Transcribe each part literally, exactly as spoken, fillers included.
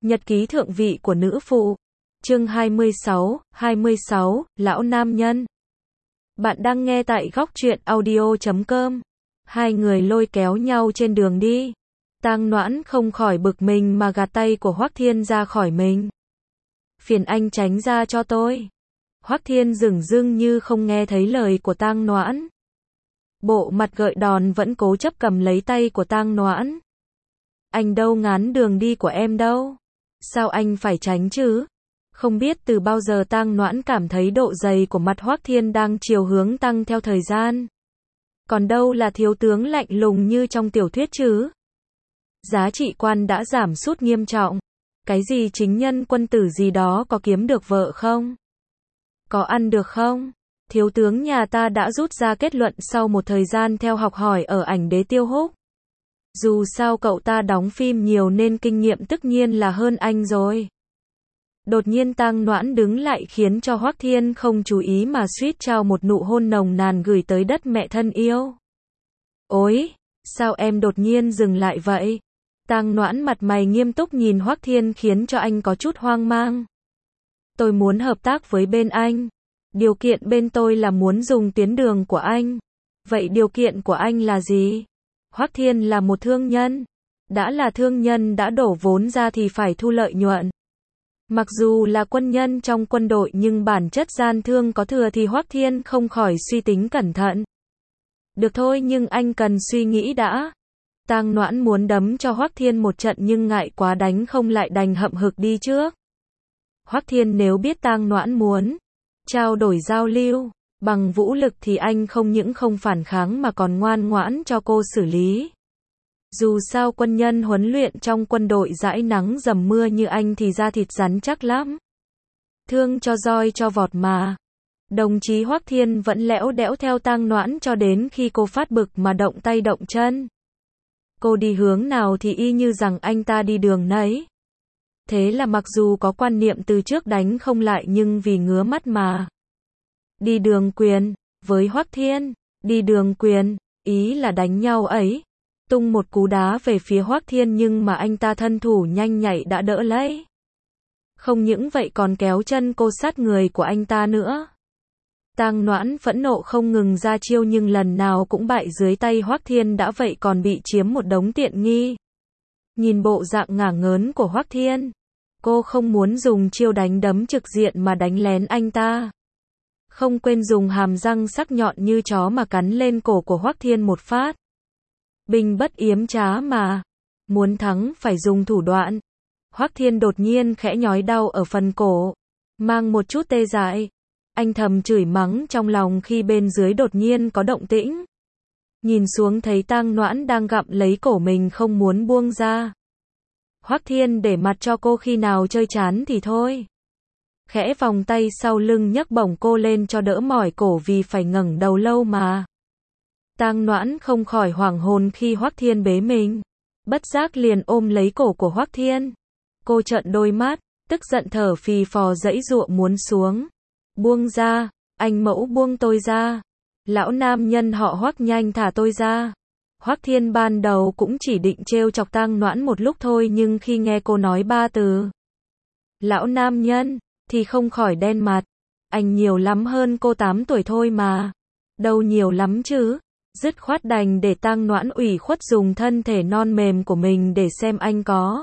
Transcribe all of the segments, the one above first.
Nhật ký thượng vị của nữ phụ. Chương hai mươi sáu, hai mươi sáu, lão nam nhân. Bạn đang nghe tại góc truyện audio chấm com. Hai người lôi kéo nhau trên đường đi. Tang Noãn không khỏi bực mình mà gạt tay của Hoắc Thiên ra khỏi mình. Phiền anh tránh ra cho tôi. Hoắc Thiên dửng dưng như không nghe thấy lời của Tang Noãn. Bộ mặt gợi đòn vẫn cố chấp cầm lấy tay của Tang Noãn. Anh đâu ngán đường đi của em đâu. Sao anh phải tránh chứ? Không biết từ bao giờ Tang Noãn cảm thấy độ dày của mặt Hoắc Thiên đang chiều hướng tăng theo thời gian. Còn đâu là thiếu tướng lạnh lùng như trong tiểu thuyết chứ? Giá trị quan đã giảm sút nghiêm trọng. Cái gì chính nhân quân tử gì đó có kiếm được vợ không? Có ăn được không? Thiếu tướng nhà ta đã rút ra kết luận sau một thời gian theo học hỏi ở ảnh đế Tiêu Húc. Dù sao cậu ta đóng phim nhiều nên kinh nghiệm tất nhiên là hơn anh rồi. Đột nhiên Tang Noãn đứng lại khiến cho Hoắc Thiên không chú ý mà suýt trao một nụ hôn nồng nàn gửi tới đất mẹ thân yêu. Ôi, sao em đột nhiên dừng lại vậy? Tang Noãn mặt mày nghiêm túc nhìn Hoắc Thiên khiến cho anh có chút hoang mang. Tôi muốn hợp tác với bên anh. Điều kiện bên tôi là muốn dùng tuyến đường của anh. Vậy điều kiện của anh là gì? Hoắc Thiên là một thương nhân. Đã là thương nhân đã đổ vốn ra thì phải thu lợi nhuận. Mặc dù là quân nhân trong quân đội nhưng bản chất gian thương có thừa thì Hoắc Thiên không khỏi suy tính cẩn thận. Được thôi nhưng anh cần suy nghĩ đã. Tang Noãn muốn đấm cho Hoắc Thiên một trận nhưng ngại quá đánh không lại đành hậm hực đi trước. Hoắc Thiên nếu biết Tang Noãn muốn trao đổi giao lưu bằng vũ lực thì anh không những không phản kháng mà còn ngoan ngoãn cho cô xử lý. Dù sao quân nhân huấn luyện trong quân đội dãi nắng dầm mưa như anh thì da thịt rắn chắc lắm. Thương cho roi cho vọt mà. Đồng chí Hoắc Thiên vẫn lẽo đẽo theo Tang Noãn cho đến khi cô phát bực mà động tay động chân. Cô đi hướng nào thì y như rằng anh ta đi đường nấy. Thế là mặc dù có quan niệm từ trước đánh không lại nhưng vì ngứa mắt mà. Đi đường quyền, với Hoắc Thiên, đi đường quyền, ý là đánh nhau ấy. Tung một cú đá về phía Hoắc Thiên nhưng mà anh ta thân thủ nhanh nhạy đã đỡ lấy. Không những vậy còn kéo chân cô sát người của anh ta nữa. Tang Noãn phẫn nộ không ngừng ra chiêu nhưng lần nào cũng bại dưới tay Hoắc Thiên đã vậy còn bị chiếm một đống tiện nghi. Nhìn bộ dạng ngả ngớn của Hoắc Thiên, cô không muốn dùng chiêu đánh đấm trực diện mà đánh lén anh ta. Không quên dùng hàm răng sắc nhọn như chó mà cắn lên cổ của Hoắc Thiên một phát. Binh bất yếm trá mà. Muốn thắng phải dùng thủ đoạn. Hoắc Thiên đột nhiên khẽ nhói đau ở phần cổ. Mang một chút tê dại. Anh thầm chửi mắng trong lòng khi bên dưới đột nhiên có động tĩnh. Nhìn xuống thấy Tang Noãn đang gặm lấy cổ mình không muốn buông ra. Hoắc Thiên để mặt cho cô khi nào chơi chán thì thôi. Khẽ vòng tay sau lưng nhấc bổng cô lên cho đỡ mỏi cổ vì phải ngẩng đầu lâu mà. Tang Noãn không khỏi hoảng hồn khi Hoắc Thiên bế mình. Bất giác liền ôm lấy cổ của Hoắc Thiên. Cô trợn đôi mắt, tức giận thở phì phò giãy giụa muốn xuống. Buông ra, anh mẫu buông tôi ra. Lão nam nhân họ Hoắc nhanh thả tôi ra. Hoắc Thiên ban đầu cũng chỉ định trêu chọc Tang Noãn một lúc thôi nhưng khi nghe cô nói ba từ lão nam nhân thì không khỏi đen mặt. Anh nhiều lắm hơn cô tám tuổi thôi mà. Đâu nhiều lắm chứ. Dứt khoát đành để Tang Noãn ủy khuất dùng thân thể non mềm của mình để xem anh có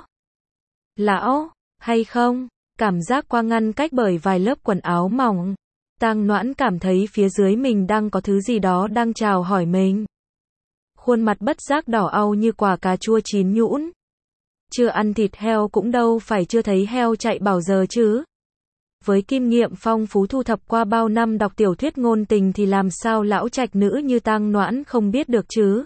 lão hay không. Cảm giác qua ngăn cách bởi vài lớp quần áo mỏng. Tang Noãn cảm thấy phía dưới mình đang có thứ gì đó đang chào hỏi mình. Khuôn mặt bất giác đỏ au như quả cà chua chín nhũn. Chưa ăn thịt heo cũng đâu phải chưa thấy heo chạy bảo giờ chứ. Với kinh nghiệm phong phú thu thập qua bao năm đọc tiểu thuyết ngôn tình thì làm sao lão trạch nữ như Tang Noãn không biết được chứ.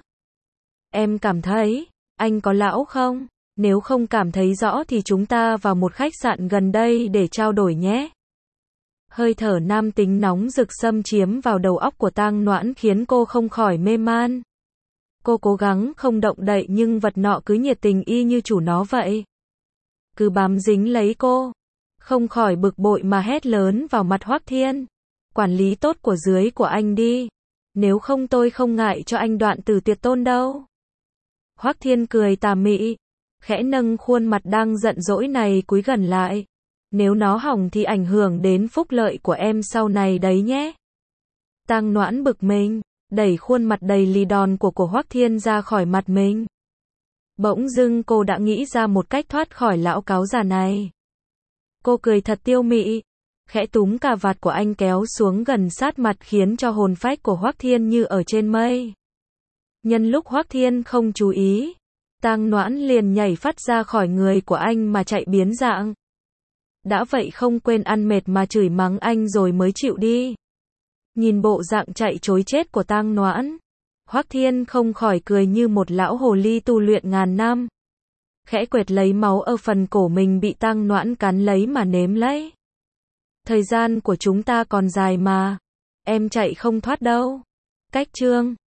Em cảm thấy, anh có lão không? Nếu không cảm thấy rõ thì chúng ta vào một khách sạn gần đây để trao đổi nhé. Hơi thở nam tính nóng rực xâm chiếm vào đầu óc của Tang Noãn khiến cô không khỏi mê man. Cô cố gắng không động đậy nhưng vật nọ cứ nhiệt tình y như chủ nó vậy. Cứ bám dính lấy cô. Không khỏi bực bội mà hét lớn vào mặt Hoắc Thiên. Quản lý tốt của dưới của anh đi. Nếu không tôi không ngại cho anh đoạn tử tuyệt tôn đâu. Hoắc Thiên cười tà mị. khẽ nâng khuôn mặt đang giận dỗi này cúi gần lại. Nếu nó hỏng thì ảnh hưởng đến phúc lợi của em sau này đấy nhé. Tang Noãn bực mình, đẩy khuôn mặt đầy lì đòn của của Hoắc Thiên ra khỏi mặt mình. Bỗng dưng cô đã nghĩ ra một cách thoát khỏi lão cáo già này. Cô cười thật tiêu mị, khẽ túm cà vạt của anh kéo xuống gần sát mặt khiến cho hồn phách của Hoắc Thiên như ở trên mây. Nhân lúc Hoắc Thiên không chú ý, Tang Noãn liền nhảy phát ra khỏi người của anh mà chạy biến dạng. Đã vậy không quên ăn mệt mà chửi mắng anh rồi mới chịu đi. Nhìn bộ dạng chạy trối chết của Tang Noãn, Hoắc Thiên không khỏi cười như một lão hồ ly tu luyện ngàn năm. Khẽ quệt lấy máu ở phần cổ mình bị Tang Noãn cắn lấy mà nếm lấy. Thời gian của chúng ta còn dài mà, em chạy không thoát đâu. Cách chương